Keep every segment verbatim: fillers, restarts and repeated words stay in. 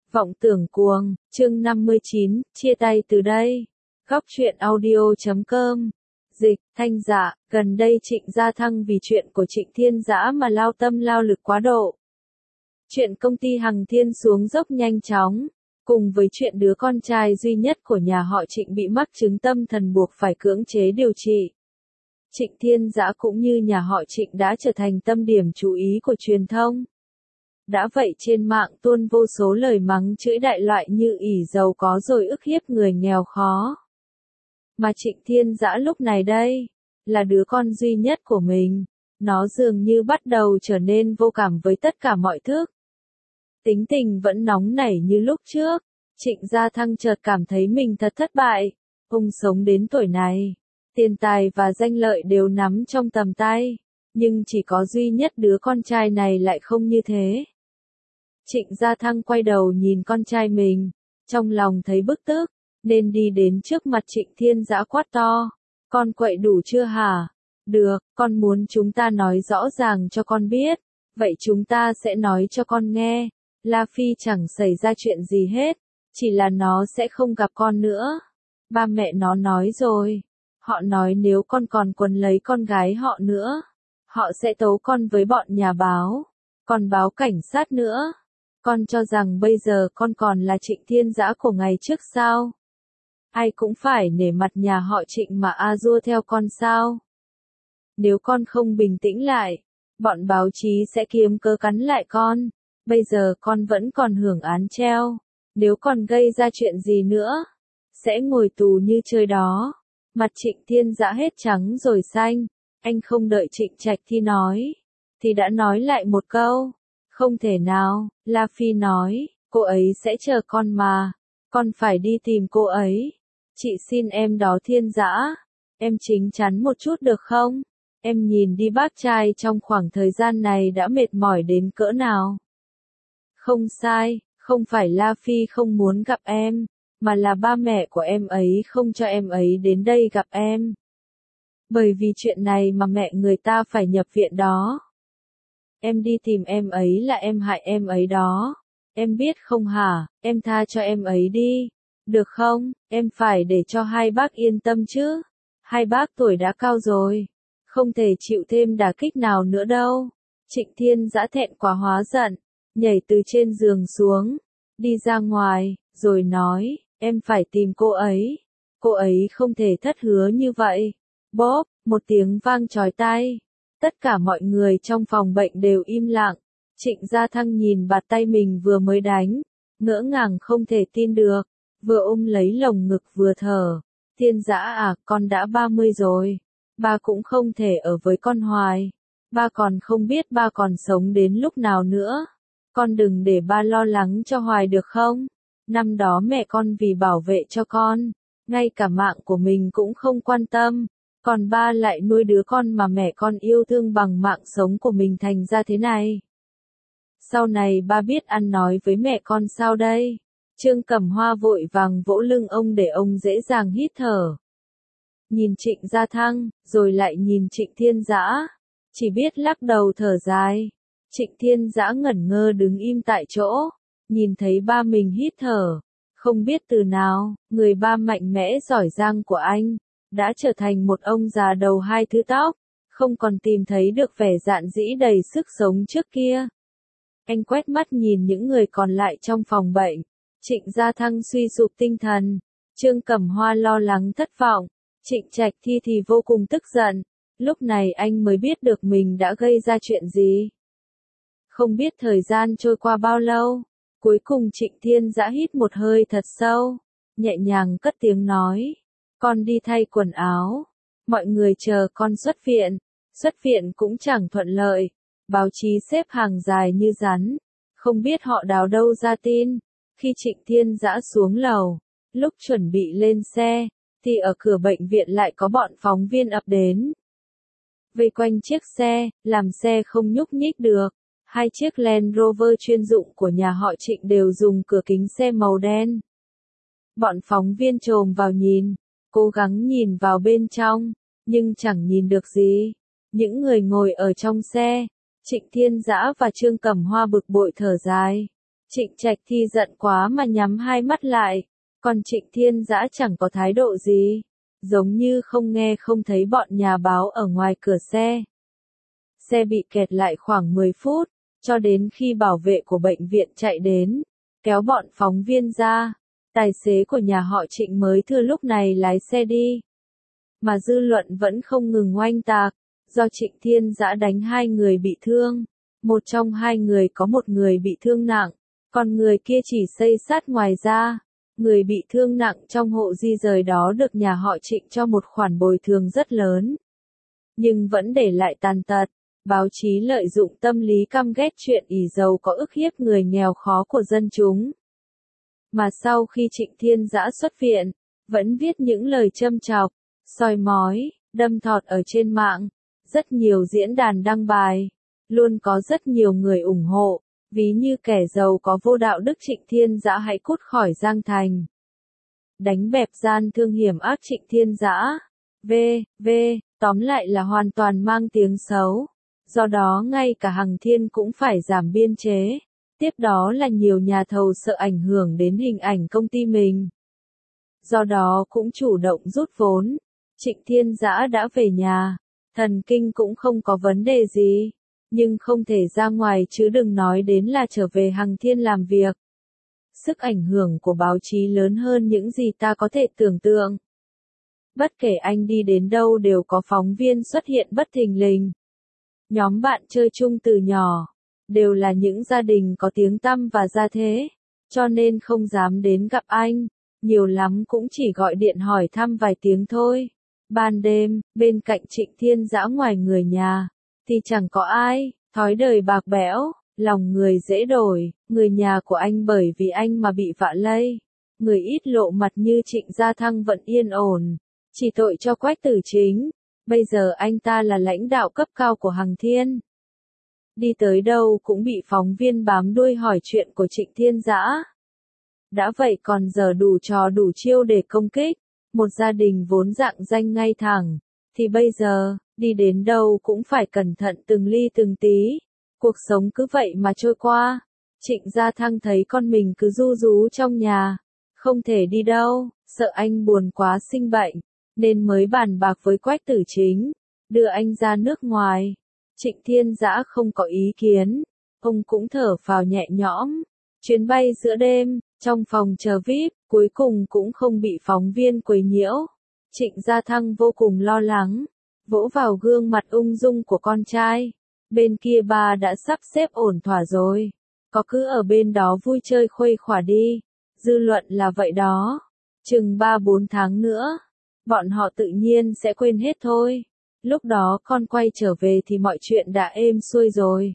Vọng tưởng cuồng, chương năm mươi chín, chia tay từ đây. Góc truyện audio chấm com. Dịch, Thanh Dạ, gần đây Trịnh Gia Thăng vì chuyện của Trịnh Thiên Dã mà lao tâm lao lực quá độ. Chuyện công ty Hằng Thiên xuống dốc nhanh chóng, cùng với chuyện đứa con trai duy nhất của nhà họ Trịnh bị mắc chứng tâm thần buộc phải cưỡng chế điều trị. Trịnh Thiên Dã cũng như nhà họ Trịnh đã trở thành tâm điểm chú ý của truyền thông. Đã vậy trên mạng tuôn vô số lời mắng chửi đại loại như ỷ giàu có rồi ức hiếp người nghèo khó. Mà Trịnh Thiên Dã lúc này đây, là đứa con duy nhất của mình, nó dường như bắt đầu trở nên vô cảm với tất cả mọi thứ. Tính tình vẫn nóng nảy như lúc trước, Trịnh Gia Thăng chợt cảm thấy mình thật thất bại. Ông sống đến tuổi này, tiền tài và danh lợi đều nắm trong tầm tay, nhưng chỉ có duy nhất đứa con trai này lại không như thế. Trịnh Gia Thăng quay đầu nhìn con trai mình, trong lòng thấy bức tức, nên đi đến trước mặt Trịnh Thiên Dã quát to. Con quậy đủ chưa hả? Được, con muốn chúng ta nói rõ ràng cho con biết, vậy chúng ta sẽ nói cho con nghe. La Phi chẳng xảy ra chuyện gì hết, chỉ là nó sẽ không gặp con nữa. Ba mẹ nó nói rồi, họ nói nếu con còn quấn lấy con gái họ nữa, họ sẽ tố con với bọn nhà báo, còn báo cảnh sát nữa. Con cho rằng bây giờ con còn là Trịnh Thiên Dã của ngày trước sao? Ai cũng phải nể mặt nhà họ Trịnh mà a dua theo con sao? Nếu con không bình tĩnh lại, bọn báo chí sẽ kiếm cớ cắn lại con. Bây giờ con vẫn còn hưởng án treo, nếu còn gây ra chuyện gì nữa, sẽ ngồi tù như chơi đó. Mặt Trịnh Thiên Dã hết trắng rồi xanh, anh không đợi Trịnh Trạch Thi nói, thì đã nói lại một câu. Không thể nào, La Phi nói, cô ấy sẽ chờ con mà, con phải đi tìm cô ấy. Chị xin em đó Thiên Dã, em chính chắn một chút được không? Em nhìn đi bác trai trong khoảng thời gian này đã mệt mỏi đến cỡ nào. Không sai, không phải La Phi không muốn gặp em, mà là ba mẹ của em ấy không cho em ấy đến đây gặp em. Bởi vì chuyện này mà mẹ người ta phải nhập viện đó. Em đi tìm em ấy là em hại em ấy đó. Em biết không hả, em tha cho em ấy đi. Được không, em phải để cho hai bác yên tâm chứ. Hai bác tuổi đã cao rồi, không thể chịu thêm đả kích nào nữa đâu. Trịnh Thiên Dã thẹn quá hóa giận, nhảy từ trên giường xuống, đi ra ngoài, rồi nói, em phải tìm cô ấy. Cô ấy không thể thất hứa như vậy. Bóp, một tiếng vang chói tai. Tất cả mọi người trong phòng bệnh đều im lặng. Trịnh Gia Thăng nhìn bạt tay mình vừa mới đánh, ngỡ ngàng không thể tin được, vừa ôm lấy lồng ngực vừa thở. Thiên Dã à, con đã ba mươi rồi, ba cũng không thể ở với con hoài. Ba còn không biết ba còn sống đến lúc nào nữa. Con đừng để ba lo lắng cho hoài được không? Năm đó mẹ con vì bảo vệ cho con, ngay cả mạng của mình cũng không quan tâm. Còn ba lại nuôi đứa con mà mẹ con yêu thương bằng mạng sống của mình thành ra thế này. Sau này ba biết ăn nói với mẹ con sao đây? Trương Cẩm Hoa vội vàng vỗ lưng ông để ông dễ dàng hít thở. Nhìn Trịnh Gia Thăng, rồi lại nhìn Trịnh Thiên Dã, chỉ biết lắc đầu thở dài. Trịnh Thiên Dã ngẩn ngơ đứng im tại chỗ, nhìn thấy ba mình hít thở, không biết từ nào, người ba mạnh mẽ giỏi giang của anh đã trở thành một ông già đầu hai thứ tóc, không còn tìm thấy được vẻ dạn dĩ đầy sức sống trước kia. Anh quét mắt nhìn những người còn lại trong phòng bệnh. Trịnh Gia Thăng suy sụp tinh thần, Trương Cẩm Hoa lo lắng thất vọng, Trịnh Trạch Thi thì vô cùng tức giận. Lúc này anh mới biết được mình đã gây ra chuyện gì. Không biết thời gian trôi qua bao lâu, cuối cùng Trịnh Thiên Dã hít một hơi thật sâu, nhẹ nhàng cất tiếng nói. Con đi thay quần áo, mọi người chờ con xuất viện. Xuất viện cũng chẳng thuận lợi, báo chí xếp hàng dài như rắn, không biết họ đào đâu ra tin. Khi Trịnh Thiên Dã xuống lầu, lúc chuẩn bị lên xe, thì ở cửa bệnh viện lại có bọn phóng viên ập đến. Vây quanh chiếc xe, làm xe không nhúc nhích được. Hai chiếc Land Rover chuyên dụng của nhà họ Trịnh đều dùng cửa kính xe màu đen. Bọn phóng viên chồm vào nhìn, cố gắng nhìn vào bên trong, nhưng chẳng nhìn được gì. Những người ngồi ở trong xe, Trịnh Thiên Dã và Trương Cẩm Hoa bực bội thở dài. Trịnh Trạch Thi giận quá mà nhắm hai mắt lại, còn Trịnh Thiên Dã chẳng có thái độ gì, giống như không nghe không thấy bọn nhà báo ở ngoài cửa xe. Xe bị kẹt lại khoảng mười phút, cho đến khi bảo vệ của bệnh viện chạy đến, kéo bọn phóng viên ra, tài xế của nhà họ Trịnh mới thừa lúc này lái xe đi. Mà dư luận vẫn không ngừng oanh tạc, do Trịnh Thiên Dã đánh hai người bị thương, một trong hai người có một người bị thương nặng, còn người kia chỉ xây xát ngoài ra. Người bị thương nặng trong hộ di rời đó được nhà họ Trịnh cho một khoản bồi thường rất lớn, nhưng vẫn để lại tàn tật. Báo chí lợi dụng tâm lý căm ghét chuyện ỷ giàu có ức hiếp người nghèo khó của dân chúng. Mà sau khi Trịnh Thiên Dã xuất viện, vẫn viết những lời châm chọc, soi mói, đâm thọt ở trên mạng. Rất nhiều diễn đàn đăng bài, luôn có rất nhiều người ủng hộ, ví như kẻ giàu có vô đạo đức Trịnh Thiên Dã hãy cút khỏi Giang Thành. Đánh bẹp gian thương hiểm ác Trịnh Thiên Dã. V, V, tóm lại là hoàn toàn mang tiếng xấu. Do đó ngay cả Hằng Thiên cũng phải giảm biên chế. Tiếp đó là nhiều nhà thầu sợ ảnh hưởng đến hình ảnh công ty mình. Do đó cũng chủ động rút vốn. Trịnh Thiên Dã đã về nhà. Thần kinh cũng không có vấn đề gì. Nhưng không thể ra ngoài chứ đừng nói đến là trở về Hằng Thiên làm việc. Sức ảnh hưởng của báo chí lớn hơn những gì ta có thể tưởng tượng. Bất kể anh đi đến đâu đều có phóng viên xuất hiện bất thình lình. Nhóm bạn chơi chung từ nhỏ, đều là những gia đình có tiếng tăm và gia thế, cho nên không dám đến gặp anh, nhiều lắm cũng chỉ gọi điện hỏi thăm vài tiếng thôi. Ban đêm, bên cạnh Trịnh Thiên Dã ngoài người nhà, thì chẳng có ai, thói đời bạc bẽo, lòng người dễ đổi, người nhà của anh bởi vì anh mà bị vạ lây. Người ít lộ mặt như Trịnh Gia Thăng vẫn yên ổn, chỉ tội cho Quách Tử Chính. Bây giờ anh ta là lãnh đạo cấp cao của Hằng Thiên. Đi tới đâu cũng bị phóng viên bám đuôi hỏi chuyện của Trịnh Thiên Dã. Đã vậy còn giờ đủ trò đủ chiêu để công kích, một gia đình vốn dạng danh ngay thẳng, thì bây giờ, đi đến đâu cũng phải cẩn thận từng ly từng tí. Cuộc sống cứ vậy mà trôi qua. Trịnh Gia Thăng thấy con mình cứ ru rú trong nhà, không thể đi đâu, sợ anh buồn quá sinh bệnh, nên mới bàn bạc với Quách Tử Chính, đưa anh ra nước ngoài. Trịnh Thiên Dã không có ý kiến, ông cũng thở phào nhẹ nhõm. Chuyến bay giữa đêm, trong phòng chờ vi ai pi, cuối cùng cũng không bị phóng viên quấy nhiễu. Trịnh Gia Thăng vô cùng lo lắng, vỗ vào gương mặt ung dung của con trai. Bên kia ba đã sắp xếp ổn thỏa rồi, có cứ ở bên đó vui chơi khuây khỏa đi. Dư luận là vậy đó. Chừng ba bốn tháng nữa, bọn họ tự nhiên sẽ quên hết thôi. Lúc đó con quay trở về thì mọi chuyện đã êm xuôi rồi.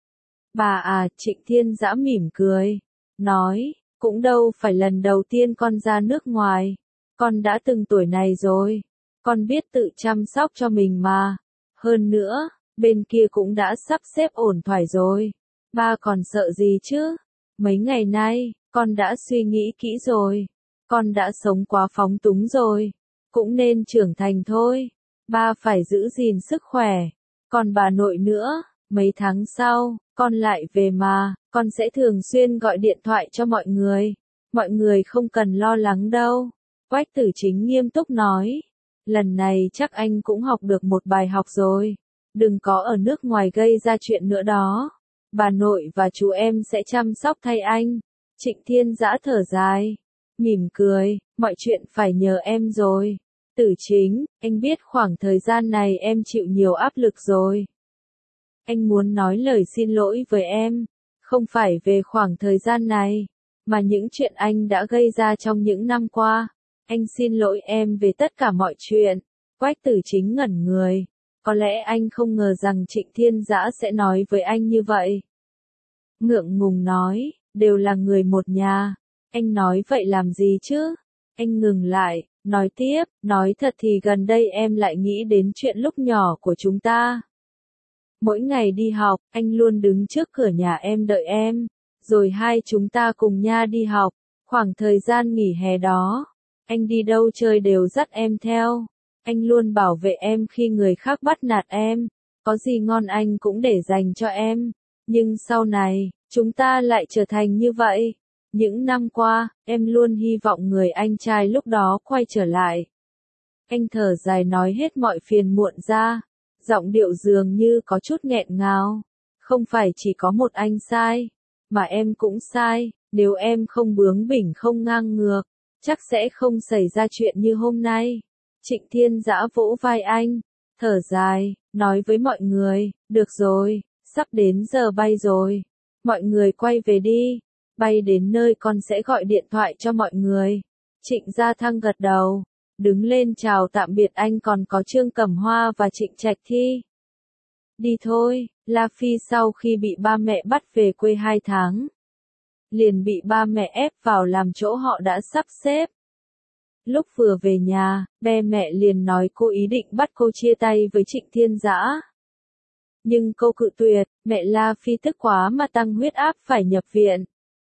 Bà à, Trịnh Thiên Dã mỉm cười, nói, cũng đâu phải lần đầu tiên con ra nước ngoài. Con đã từng tuổi này rồi, con biết tự chăm sóc cho mình mà. Hơn nữa, bên kia cũng đã sắp xếp ổn thỏa rồi. Ba còn sợ gì chứ? Mấy ngày nay, con đã suy nghĩ kỹ rồi. Con đã sống quá phóng túng rồi. Cũng nên trưởng thành thôi. Ba phải giữ gìn sức khỏe. Còn bà nội nữa, mấy tháng sau, con lại về mà, con sẽ thường xuyên gọi điện thoại cho mọi người. Mọi người không cần lo lắng đâu. Quách Tử Chính nghiêm túc nói. Lần này chắc anh cũng học được một bài học rồi. Đừng có ở nước ngoài gây ra chuyện nữa đó. Bà nội và chú em sẽ chăm sóc thay anh. Trịnh Thiên Dã thở dài, mỉm cười, mọi chuyện phải nhờ em rồi. Tử Chính, anh biết khoảng thời gian này em chịu nhiều áp lực rồi. Anh muốn nói lời xin lỗi với em, không phải về khoảng thời gian này, mà những chuyện anh đã gây ra trong những năm qua. Anh xin lỗi em về tất cả mọi chuyện. Quách Tử Chính ngẩn người. Có lẽ anh không ngờ rằng Trịnh Thiên Dã sẽ nói với anh như vậy. Ngượng ngùng nói, đều là người một nhà. Anh nói vậy làm gì chứ? Anh ngừng lại, nói tiếp, nói thật thì gần đây em lại nghĩ đến chuyện lúc nhỏ của chúng ta. Mỗi ngày đi học, anh luôn đứng trước cửa nhà em đợi em, rồi hai chúng ta cùng nha đi học. Khoảng thời gian nghỉ hè đó, anh đi đâu chơi đều dắt em theo. Anh luôn bảo vệ em khi người khác bắt nạt em. Có gì ngon anh cũng để dành cho em. Nhưng sau này, chúng ta lại trở thành như vậy. Những năm qua, em luôn hy vọng người anh trai lúc đó quay trở lại. Anh thở dài nói hết mọi phiền muộn ra, giọng điệu dường như có chút nghẹn ngào. Không phải chỉ có một anh sai, mà em cũng sai, nếu em không bướng bỉnh không ngang ngược, chắc sẽ không xảy ra chuyện như hôm nay. Trịnh Thiên Dã vỗ vai anh, thở dài, nói với mọi người, được rồi, sắp đến giờ bay rồi. Mọi người quay về đi, bay đến nơi con sẽ gọi điện thoại cho mọi người. Trịnh Gia Thăng gật đầu, đứng lên chào tạm biệt anh còn có Trương Cẩm Hoa và Trịnh Trạch Thi. Đi thôi, La Phi sau khi bị ba mẹ bắt về quê hai tháng, liền bị ba mẹ ép vào làm chỗ họ đã sắp xếp. Lúc vừa về nhà, ba mẹ liền nói cô ý định bắt cô chia tay với Trịnh Thiên Dã. Nhưng cô cự tuyệt, mẹ La Phi tức quá mà tăng huyết áp phải nhập viện.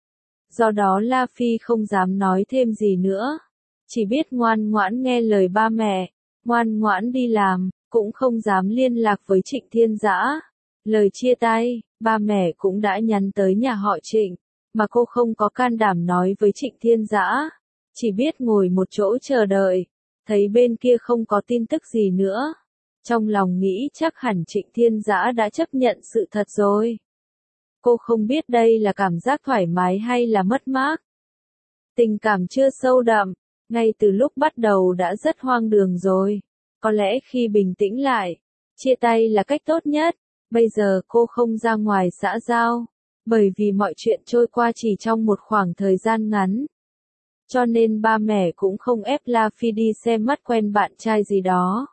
Do đó La Phi không dám nói thêm gì nữa, chỉ biết ngoan ngoãn nghe lời ba mẹ, ngoan ngoãn đi làm, cũng không dám liên lạc với Trịnh Thiên Dã. Lời chia tay, ba mẹ cũng đã nhắn tới nhà họ Trịnh, mà cô không có can đảm nói với Trịnh Thiên Dã, chỉ biết ngồi một chỗ chờ đợi, thấy bên kia không có tin tức gì nữa. Trong lòng nghĩ chắc hẳn Trịnh Thiên Dã đã chấp nhận sự thật rồi. Cô không biết đây là cảm giác thoải mái hay là mất mát. Tình cảm chưa sâu đậm, ngay từ lúc bắt đầu đã rất hoang đường rồi. Có lẽ khi bình tĩnh lại, chia tay là cách tốt nhất. Bây giờ cô không ra ngoài xã giao, bởi vì mọi chuyện trôi qua chỉ trong một khoảng thời gian ngắn. Cho nên ba mẹ cũng không ép La Phi đi xem mắt quen bạn trai gì đó.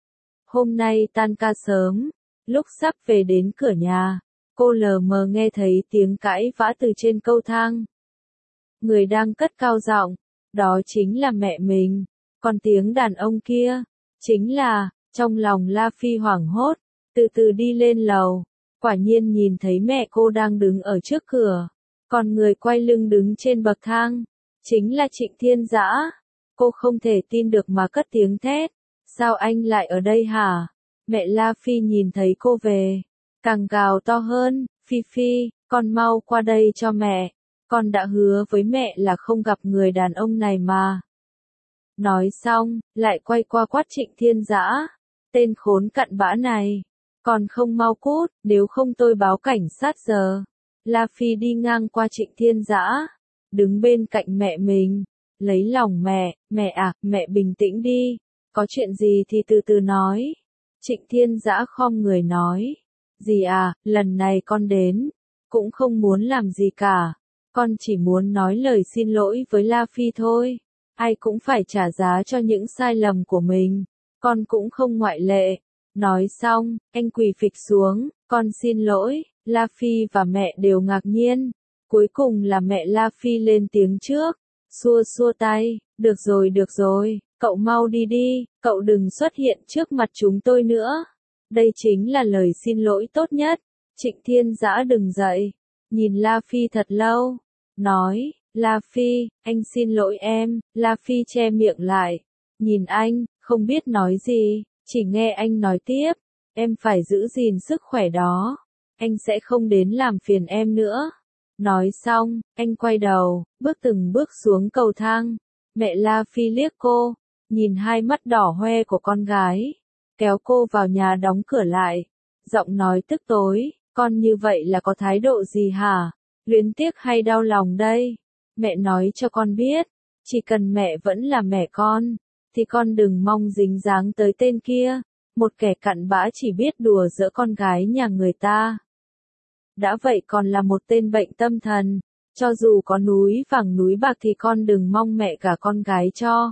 Hôm nay tan ca sớm, lúc sắp về đến cửa nhà, cô lờ mờ nghe thấy tiếng cãi vã từ trên cầu thang. Người đang cất cao giọng, đó chính là mẹ mình, còn tiếng đàn ông kia, chính là, trong lòng La Phi hoảng hốt, từ từ đi lên lầu, quả nhiên nhìn thấy mẹ cô đang đứng ở trước cửa, còn người quay lưng đứng trên bậc thang, chính là Trịnh Thiên Dã. Cô không thể tin được mà cất tiếng thét, sao anh lại ở đây hả? Mẹ La Phi nhìn thấy cô về, càng gào to hơn, Phi Phi, con mau qua đây cho mẹ, con đã hứa với mẹ là không gặp người đàn ông này mà. Nói xong, lại quay qua quát Trịnh Thiên Dã, tên khốn cặn bã này, còn không mau cút, nếu không tôi báo cảnh sát giờ. La Phi đi ngang qua Trịnh Thiên Dã, đứng bên cạnh mẹ mình, lấy lòng mẹ, mẹ à, mẹ bình tĩnh đi, có chuyện gì thì từ từ nói. Trịnh Thiên Dã khom người nói, dì à, lần này con đến, cũng không muốn làm gì cả, con chỉ muốn nói lời xin lỗi với La Phi thôi, ai cũng phải trả giá cho những sai lầm của mình, con cũng không ngoại lệ. Nói xong, anh quỳ phịch xuống, con xin lỗi. La Phi và mẹ đều ngạc nhiên, cuối cùng là mẹ La Phi lên tiếng trước, xua xua tay, được rồi được rồi, cậu mau đi đi, cậu đừng xuất hiện trước mặt chúng tôi nữa. Đây chính là lời xin lỗi tốt nhất. Trịnh Thiên Dã đứng dậy, nhìn La Phi thật lâu, nói, La Phi, anh xin lỗi em. La Phi che miệng lại, nhìn anh, không biết nói gì, chỉ nghe anh nói tiếp, em phải giữ gìn sức khỏe đó, anh sẽ không đến làm phiền em nữa. Nói xong, anh quay đầu, bước từng bước xuống cầu thang. Mẹ La Phi liếc cô, nhìn hai mắt đỏ hoe của con gái, kéo cô vào nhà đóng cửa lại, giọng nói tức tối, con như vậy là có thái độ gì hả? Luyến tiếc hay đau lòng đây? Mẹ nói cho con biết, chỉ cần mẹ vẫn là mẹ con, thì con đừng mong dính dáng tới tên kia, một kẻ cặn bã chỉ biết đùa giỡn con gái nhà người ta. Đã vậy còn là một tên bệnh tâm thần, cho dù có núi vàng núi bạc thì con đừng mong mẹ cả con gái cho.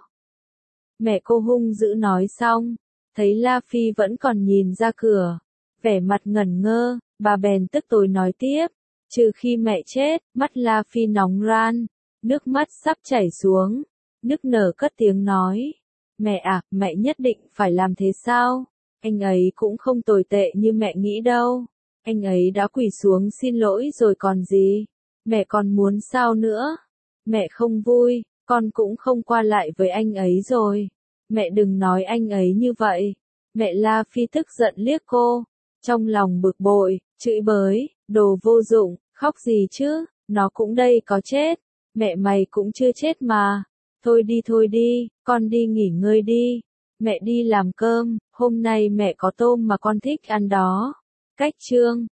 Mẹ cô hung dữ nói xong, thấy La Phi vẫn còn nhìn ra cửa, vẻ mặt ngẩn ngơ, bà bèn tức tối nói tiếp, trừ khi mẹ chết. Mắt La Phi nóng ran, nước mắt sắp chảy xuống, nức nở cất tiếng nói, mẹ à, mẹ nhất định phải làm thế sao? Anh ấy cũng không tồi tệ như mẹ nghĩ đâu. Anh ấy đã quỳ xuống xin lỗi rồi còn gì. Mẹ còn muốn sao nữa? Mẹ không vui, con cũng không qua lại với anh ấy rồi. Mẹ đừng nói anh ấy như vậy. Mẹ La Phi tức giận liếc cô, trong lòng bực bội, chửi bới, đồ vô dụng, Khóc gì chứ, nó cũng đây có chết. Mẹ mày cũng chưa chết mà. Thôi đi thôi đi, con đi nghỉ ngơi đi. Mẹ đi làm cơm, hôm nay mẹ có tôm mà con thích ăn đó. Cách chương